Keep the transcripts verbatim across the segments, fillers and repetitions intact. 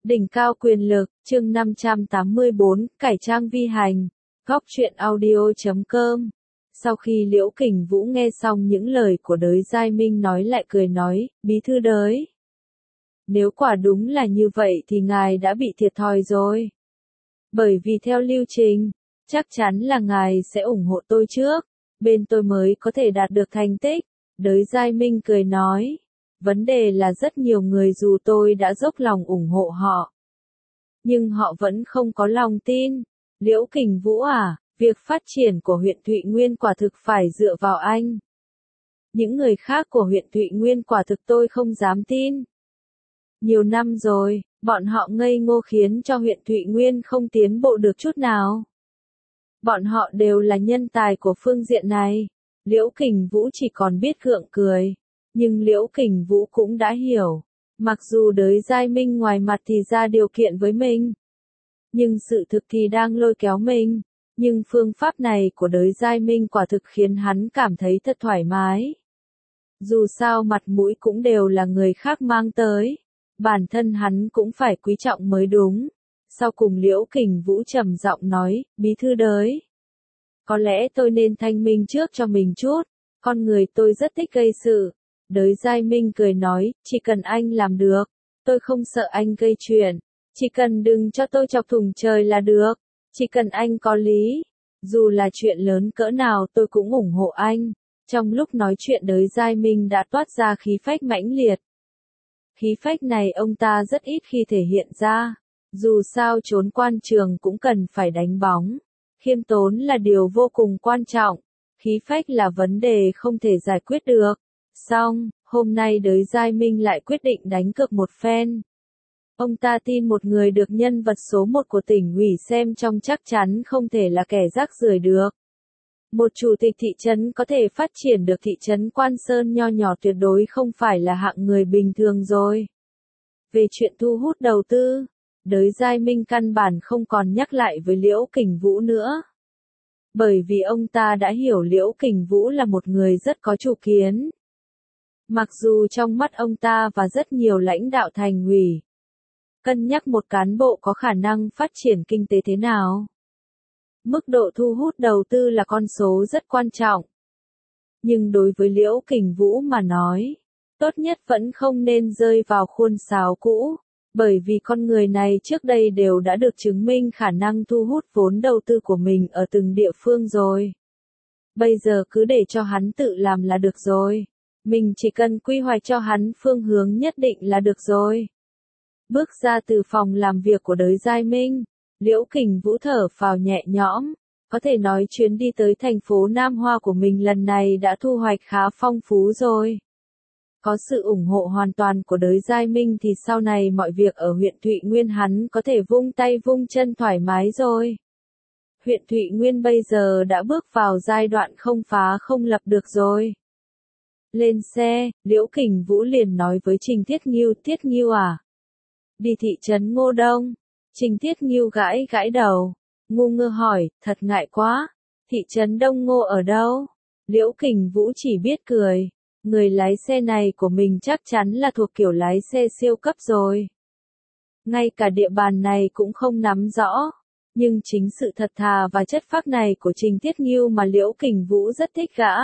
Đỉnh cao quyền lực, chương năm trăm tám mươi bốn, cải trang vi hành, góc truyện audio chấm com. Sau khi Liễu Kình Vũ nghe xong những lời của Đới Giai Minh nói lại cười nói, bí thư Đới. Nếu quả đúng là như vậy thì ngài đã bị thiệt thòi rồi. Bởi vì theo lưu trình, chắc chắn là ngài sẽ ủng hộ tôi trước, bên tôi mới có thể đạt được thành tích. Đới Giai Minh cười nói. Vấn đề là rất nhiều người dù tôi đã dốc lòng ủng hộ họ, nhưng họ vẫn không có lòng tin. Liễu Kình Vũ à, việc phát triển của huyện Thụy Nguyên quả thực phải dựa vào anh. Những người khác của huyện Thụy Nguyên quả thực tôi không dám tin. Nhiều năm rồi, bọn họ ngây ngô khiến cho huyện Thụy Nguyên không tiến bộ được chút nào. Bọn họ đều là nhân tài của phương diện này. Liễu Kình Vũ chỉ còn biết gượng cười. Nhưng Liễu Kình Vũ cũng đã hiểu, mặc dù Đới Giai Minh ngoài mặt thì ra điều kiện với mình, nhưng sự thực thì đang lôi kéo mình. Nhưng phương pháp này của Đới Giai Minh quả thực khiến hắn cảm thấy thật thoải mái. Dù sao mặt mũi cũng đều là người khác mang tới, bản thân hắn cũng phải quý trọng mới đúng. Sau cùng Liễu Kình Vũ trầm giọng nói, bí thư Đới. Có lẽ tôi nên thanh minh trước cho mình chút, con người tôi rất thích gây sự. Đới Giai Minh cười nói, chỉ cần anh làm được, tôi không sợ anh gây chuyện, chỉ cần đừng cho tôi chọc thủng trời là được, chỉ cần anh có lý, dù là chuyện lớn cỡ nào tôi cũng ủng hộ anh. Trong lúc nói chuyện Đới Giai Minh đã toát ra khí phách mãnh liệt. Khí phách này ông ta rất ít khi thể hiện ra, dù sao trốn quan trường cũng cần phải đánh bóng, khiêm tốn là điều vô cùng quan trọng, khí phách là vấn đề không thể giải quyết được. Xong, hôm nay Đới Giai Minh lại quyết định đánh cược một phen. Ông ta tin một người được nhân vật số một của tỉnh ủy xem trong chắc chắn không thể là kẻ rác rưởi được. Một chủ tịch thị trấn có thể phát triển được thị trấn Quan Sơn nho nhỏ tuyệt đối không phải là hạng người bình thường rồi. Về chuyện thu hút đầu tư, Đới Giai Minh căn bản không còn nhắc lại với Liễu Kình Vũ nữa. Bởi vì ông ta đã hiểu Liễu Kình Vũ là một người rất có chủ kiến. Mặc dù trong mắt ông ta và rất nhiều lãnh đạo thành ủy, cân nhắc một cán bộ có khả năng phát triển kinh tế thế nào, mức độ thu hút đầu tư là con số rất quan trọng. Nhưng đối với Liễu Kình Vũ mà nói, tốt nhất vẫn không nên rơi vào khuôn sáo cũ, bởi vì con người này trước đây đều đã được chứng minh khả năng thu hút vốn đầu tư của mình ở từng địa phương rồi. Bây giờ cứ để cho hắn tự làm là được rồi. Mình chỉ cần quy hoạch cho hắn phương hướng nhất định là được rồi. Bước ra từ phòng làm việc của Đới Giai Minh, Liễu Kình Vũ thở phào nhẹ nhõm, có thể nói chuyến đi tới thành phố Nam Hoa của mình lần này đã thu hoạch khá phong phú rồi. Có sự ủng hộ hoàn toàn của Đới Giai Minh thì sau này mọi việc ở huyện Thụy Nguyên hắn có thể vung tay vung chân thoải mái rồi. Huyện Thụy Nguyên bây giờ đã bước vào giai đoạn không phá không lập được rồi. Lên xe, Liễu Kình Vũ liền nói với Trình Thiết Nghiêu, Thiết Nghiêu à? Đi thị trấn Ngô Đông. Trình Thiết Nghiêu gãi gãi đầu, ngu ngơ hỏi, thật ngại quá, thị trấn Đông Ngô ở đâu? Liễu Kình Vũ chỉ biết cười, người lái xe này của mình chắc chắn là thuộc kiểu lái xe siêu cấp rồi. Ngay cả địa bàn này cũng không nắm rõ, nhưng chính sự thật thà và chất phác này của Trình Thiết Nghiêu mà Liễu Kình Vũ rất thích gã.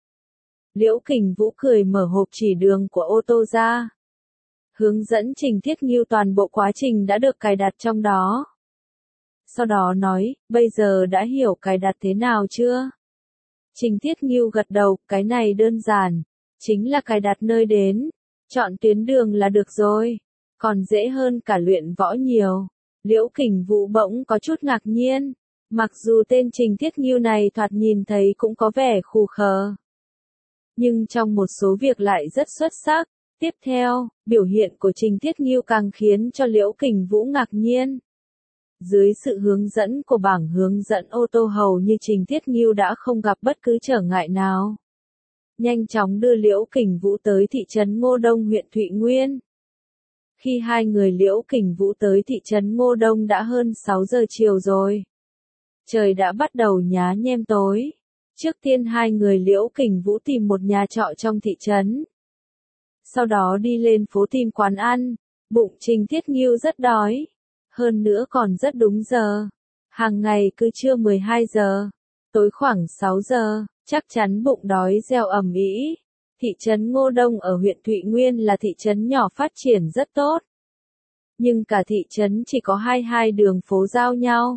Liễu Kình Vũ cười mở hộp chỉ đường của ô tô ra, hướng dẫn Trình Thiết Nghiêu toàn bộ quá trình đã được cài đặt trong đó. Sau đó nói, bây giờ đã hiểu cài đặt thế nào chưa? Trình Thiết Nghiêu gật đầu, cái này đơn giản, chính là cài đặt nơi đến, chọn tuyến đường là được rồi, còn dễ hơn cả luyện võ nhiều. Liễu Kình Vũ bỗng có chút ngạc nhiên, mặc dù tên Trình Thiết Nghiêu này thoạt nhìn thấy cũng có vẻ khù khờ, nhưng trong một số việc lại rất xuất sắc. Tiếp theo, biểu hiện của Trình Thiết Nghiêu càng khiến cho Liễu Kình Vũ ngạc nhiên. Dưới sự hướng dẫn của bảng hướng dẫn ô tô hầu như Trình Thiết Nghiêu đã không gặp bất cứ trở ngại nào. Nhanh chóng đưa Liễu Kình Vũ tới thị trấn Ngô Đông huyện Thụy Nguyên. Khi hai người Liễu Kình Vũ tới thị trấn Ngô Đông đã hơn sáu giờ chiều rồi. Trời đã bắt đầu nhá nhem tối. Trước tiên hai người Liễu Kình Vũ tìm một nhà trọ trong thị trấn. Sau đó đi lên phố tìm quán ăn, Bụng Trình Thiết Nghiêu rất đói. Hơn nữa còn rất đúng giờ. Hàng ngày cứ trưa mười hai giờ, tối khoảng sáu giờ, chắc chắn bụng đói reo ầm ĩ. Thị trấn Ngô Đông ở huyện Thụy Nguyên là thị trấn nhỏ phát triển rất tốt. Nhưng cả thị trấn chỉ có hai hai đường phố giao nhau.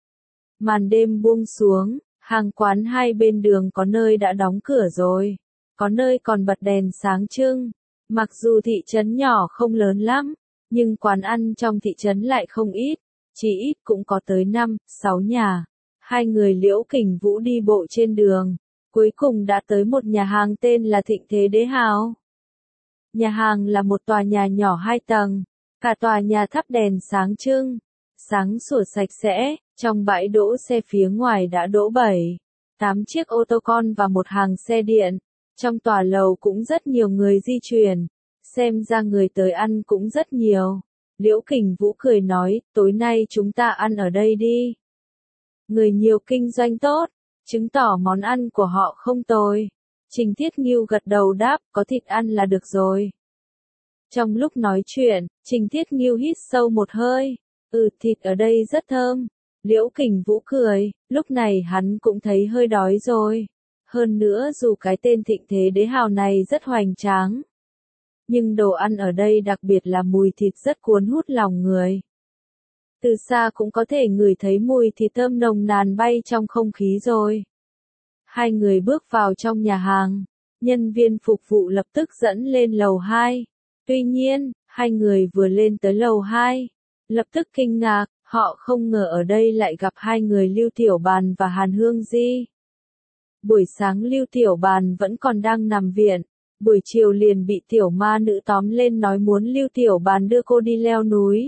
Màn đêm buông xuống, hàng quán hai bên đường có nơi đã đóng cửa rồi, có nơi còn bật đèn sáng trưng. Mặc dù thị trấn nhỏ không lớn lắm, nhưng quán ăn trong thị trấn lại không ít, chỉ ít cũng có tới năm, sáu nhà. Hai người Liễu Kình Vũ đi bộ trên đường, cuối cùng đã tới một nhà hàng tên là Thịnh Thế Đế Hào. Nhà hàng là một tòa nhà nhỏ hai tầng, cả tòa nhà thắp đèn sáng trưng, sáng sủa sạch sẽ, trong bãi đỗ xe phía ngoài đã đỗ bảy, tám chiếc ô tô con và một hàng xe điện. Trong tòa lầu cũng rất nhiều người di chuyển, xem ra người tới ăn cũng rất nhiều. Liễu Kình Vũ cười nói, tối nay chúng ta ăn ở đây đi. Người nhiều kinh doanh tốt, chứng tỏ món ăn của họ không tồi. Trình Thiết Nghiêu gật đầu đáp, có thịt ăn là được rồi. Trong lúc nói chuyện, Trình Thiết Nghiêu hít sâu một hơi. Ừ, thịt ở đây rất thơm. Liễu Kình Vũ cười, lúc này hắn cũng thấy hơi đói rồi. Hơn nữa dù cái tên Thịnh Thế Đế Hào này rất hoành tráng, nhưng đồ ăn ở đây đặc biệt là mùi thịt rất cuốn hút lòng người. Từ xa cũng có thể ngửi thấy mùi thịt thơm nồng nàn bay trong không khí rồi. Hai người bước vào trong nhà hàng, nhân viên phục vụ lập tức dẫn lên lầu hai. Tuy nhiên, hai người vừa lên tới lầu hai, lập tức kinh ngạc, họ không ngờ ở đây lại gặp hai người Lưu Tiểu Bàn và Hàn Hương Di. Buổi sáng Lưu Tiểu Bàn vẫn còn đang nằm viện, buổi chiều liền bị tiểu ma nữ tóm lên nói muốn Lưu Tiểu Bàn đưa cô đi leo núi.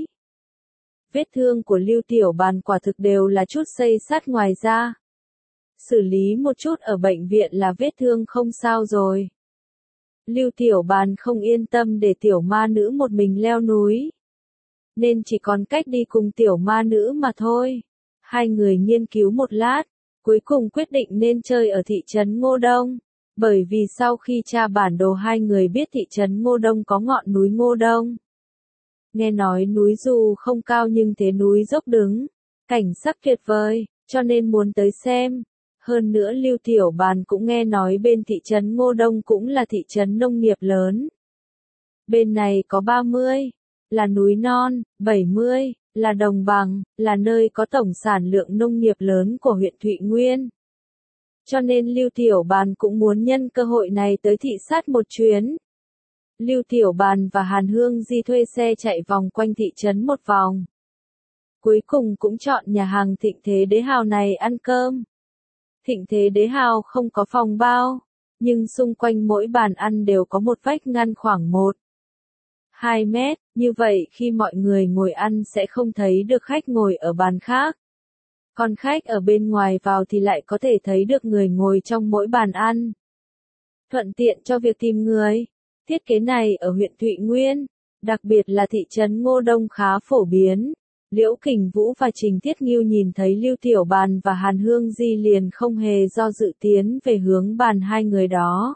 Vết thương của Lưu Tiểu Bàn quả thực đều là chút xây sát ngoài da. Xử lý một chút ở bệnh viện là vết thương không sao rồi. Lưu Tiểu Bàn không yên tâm để tiểu ma nữ một mình leo núi, nên chỉ còn cách đi cùng tiểu ma nữ mà thôi. Hai người nghiên cứu một lát, cuối cùng quyết định nên chơi ở thị trấn Ngô Đông, bởi vì sau khi tra bản đồ hai người biết thị trấn Ngô Đông có ngọn núi Ngô Đông. Nghe nói núi dù không cao nhưng thế núi dốc đứng, cảnh sắc tuyệt vời, cho nên muốn tới xem. Hơn nữa Lưu Tiểu Bàn cũng nghe nói bên thị trấn Ngô Đông cũng là thị trấn nông nghiệp lớn. Bên này có ba mươi, là núi non, bảy mươi, là đồng bằng, là nơi có tổng sản lượng nông nghiệp lớn của huyện Thụy Nguyên. Cho nên Lưu Tiểu Bàn cũng muốn nhân cơ hội này tới thị sát một chuyến. Lưu Tiểu Bàn và Hàn Hương Di thuê xe chạy vòng quanh thị trấn một vòng. Cuối cùng cũng chọn nhà hàng Thịnh Thế Đế Hào này ăn cơm. Thịnh Thế Đế Hào không có phòng bao, nhưng xung quanh mỗi bàn ăn đều có một vách ngăn khoảng một, hai mét, như vậy khi mọi người ngồi ăn sẽ không thấy được khách ngồi ở bàn khác. Còn khách ở bên ngoài vào thì lại có thể thấy được người ngồi trong mỗi bàn ăn. Thuận tiện cho việc tìm người. Thiết kế này ở huyện Thụy Nguyên, đặc biệt là thị trấn Ngô Đông khá phổ biến. Liễu Kình Vũ và Trình Thiết Nghiêu nhìn thấy Lưu Tiểu Bàn và Hàn Hương Di liền không hề do dự tiến về hướng bàn hai người đó.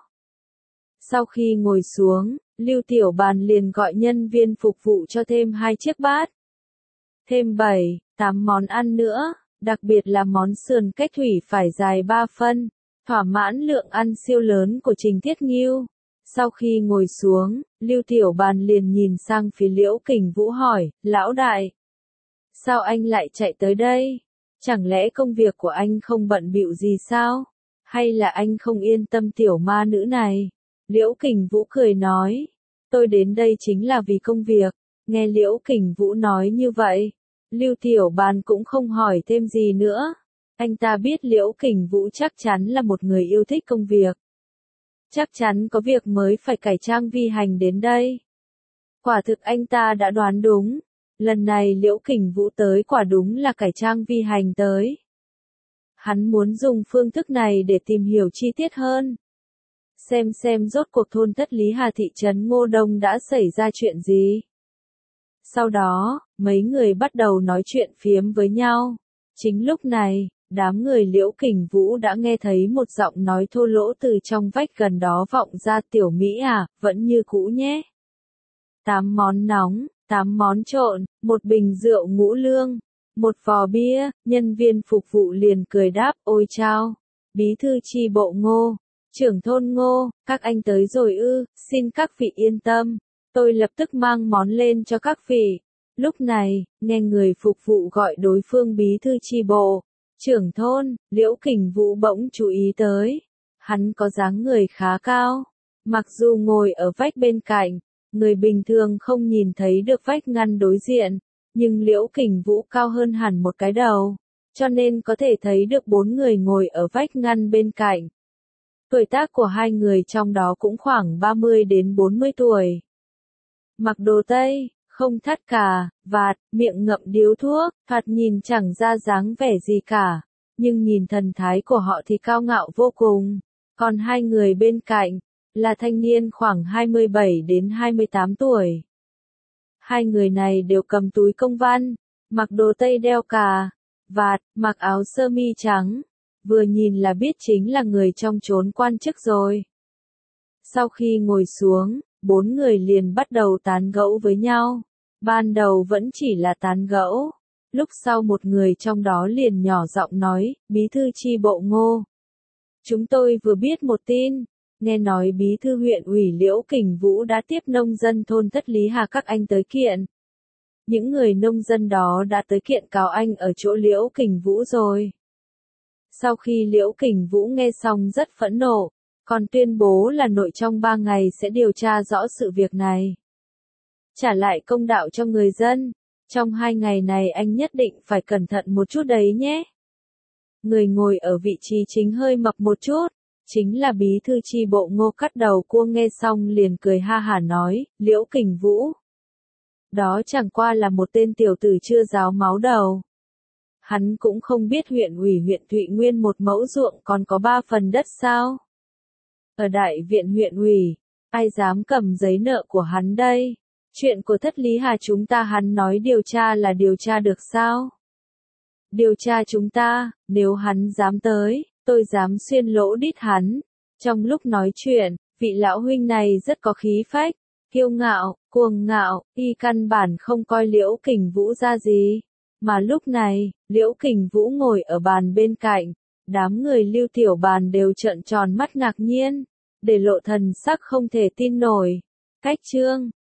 Sau khi ngồi xuống, Lưu Tiểu Bàn liền gọi nhân viên phục vụ cho thêm hai chiếc bát. Thêm bảy, tám món ăn nữa, đặc biệt là món sườn cách thủy phải dài ba phân, thỏa mãn lượng ăn siêu lớn của Trình Thiết Nghiêu. Sau khi ngồi xuống, Lưu Tiểu Bàn liền nhìn sang phía Liễu Kình Vũ hỏi, lão đại, sao anh lại chạy tới đây? Chẳng lẽ công việc của anh không bận bịu gì sao? Hay là anh không yên tâm tiểu ma nữ này? Liễu Kình Vũ cười nói, tôi đến đây chính là vì công việc. Nghe Liễu Kình Vũ nói như vậy, Lưu Tiểu Bàn cũng không hỏi thêm gì nữa. Anh ta biết Liễu Kình Vũ chắc chắn là một người yêu thích công việc. Chắc chắn có việc mới phải cải trang vi hành đến đây. Quả thực anh ta đã đoán đúng. Lần này Liễu Kình Vũ tới quả đúng là cải trang vi hành tới. Hắn muốn dùng phương thức này để tìm hiểu chi tiết hơn. Xem xem rốt cuộc thôn Tất Lý Hà thị trấn Ngô Đông đã xảy ra chuyện gì. Sau đó, mấy người bắt đầu nói chuyện phiếm với nhau. Chính lúc này, đám người Liễu Kình Vũ đã nghe thấy một giọng nói thô lỗ từ trong vách gần đó vọng ra, tiểu Mỹ à, vẫn như cũ nhé. Tám món nóng, tám món trộn, một bình rượu ngũ lương, một vò bia, nhân viên phục vụ liền cười đáp, ôi chao, bí thư chi bộ Ngô, trưởng thôn Ngô, các anh tới rồi ư, xin các vị yên tâm, tôi lập tức mang món lên cho các vị. Lúc này, nghe người phục vụ gọi đối phương bí thư chi bộ, trưởng thôn, Liễu Kình Vũ bỗng chú ý tới. Hắn có dáng người khá cao, mặc dù ngồi ở vách bên cạnh, người bình thường không nhìn thấy được vách ngăn đối diện, nhưng Liễu Kình Vũ cao hơn hẳn một cái đầu, cho nên có thể thấy được bốn người ngồi ở vách ngăn bên cạnh. Tuổi tác của hai người trong đó cũng khoảng ba mươi đến bốn mươi tuổi. Mặc đồ Tây, không thắt cà, vạt, miệng ngậm điếu thuốc, thoạt nhìn chẳng ra dáng vẻ gì cả, nhưng nhìn thần thái của họ thì cao ngạo vô cùng. Còn hai người bên cạnh, là thanh niên khoảng hai mươi bảy đến hai mươi tám tuổi. Hai người này đều cầm túi công văn, mặc đồ Tây đeo cà, vạt, mặc áo sơ mi trắng, vừa nhìn là biết chính là người trong chốn quan chức rồi. Sau khi ngồi xuống, bốn người liền bắt đầu tán gẫu với nhau. Ban đầu vẫn chỉ là tán gẫu, lúc sau một người trong đó liền nhỏ giọng nói, bí thư chi bộ Ngô. Chúng tôi vừa biết một tin, nghe nói bí thư huyện ủy Liễu Kình Vũ đã tiếp nông dân thôn Thất Lý Hà các anh tới kiện. Những người nông dân đó đã tới kiện cáo anh ở chỗ Liễu Kình Vũ rồi. Sau khi Liễu Kình Vũ nghe xong rất phẫn nộ, còn tuyên bố là nội trong ba ngày sẽ điều tra rõ sự việc này. Trả lại công đạo cho người dân, trong hai ngày này anh nhất định phải cẩn thận một chút đấy nhé. Người ngồi ở vị trí chính hơi mập một chút, chính là bí thư chi bộ Ngô cắt đầu cua nghe xong liền cười ha hả nói, Liễu Kình Vũ. Đó chẳng qua là một tên tiểu tử chưa ráo máu đầu. Hắn cũng không biết huyện ủy huyện Thụy Nguyên một mẫu ruộng còn có ba phần đất sao. Ở đại viện huyện ủy, ai dám cầm giấy nợ của hắn đây? Chuyện của Thất Lý Hà chúng ta hắn nói điều tra là điều tra được sao? Điều tra chúng ta, nếu hắn dám tới, tôi dám xuyên lỗ đít hắn. Trong lúc nói chuyện, vị lão huynh này rất có khí phách, kiêu ngạo, cuồng ngạo, y căn bản không coi Liễu Kình Vũ ra gì. Mà lúc này, Liễu Kình Vũ ngồi ở bàn bên cạnh, đám người Lưu Tiểu Bàn đều trợn tròn mắt ngạc nhiên, để lộ thần sắc không thể tin nổi. Cách chương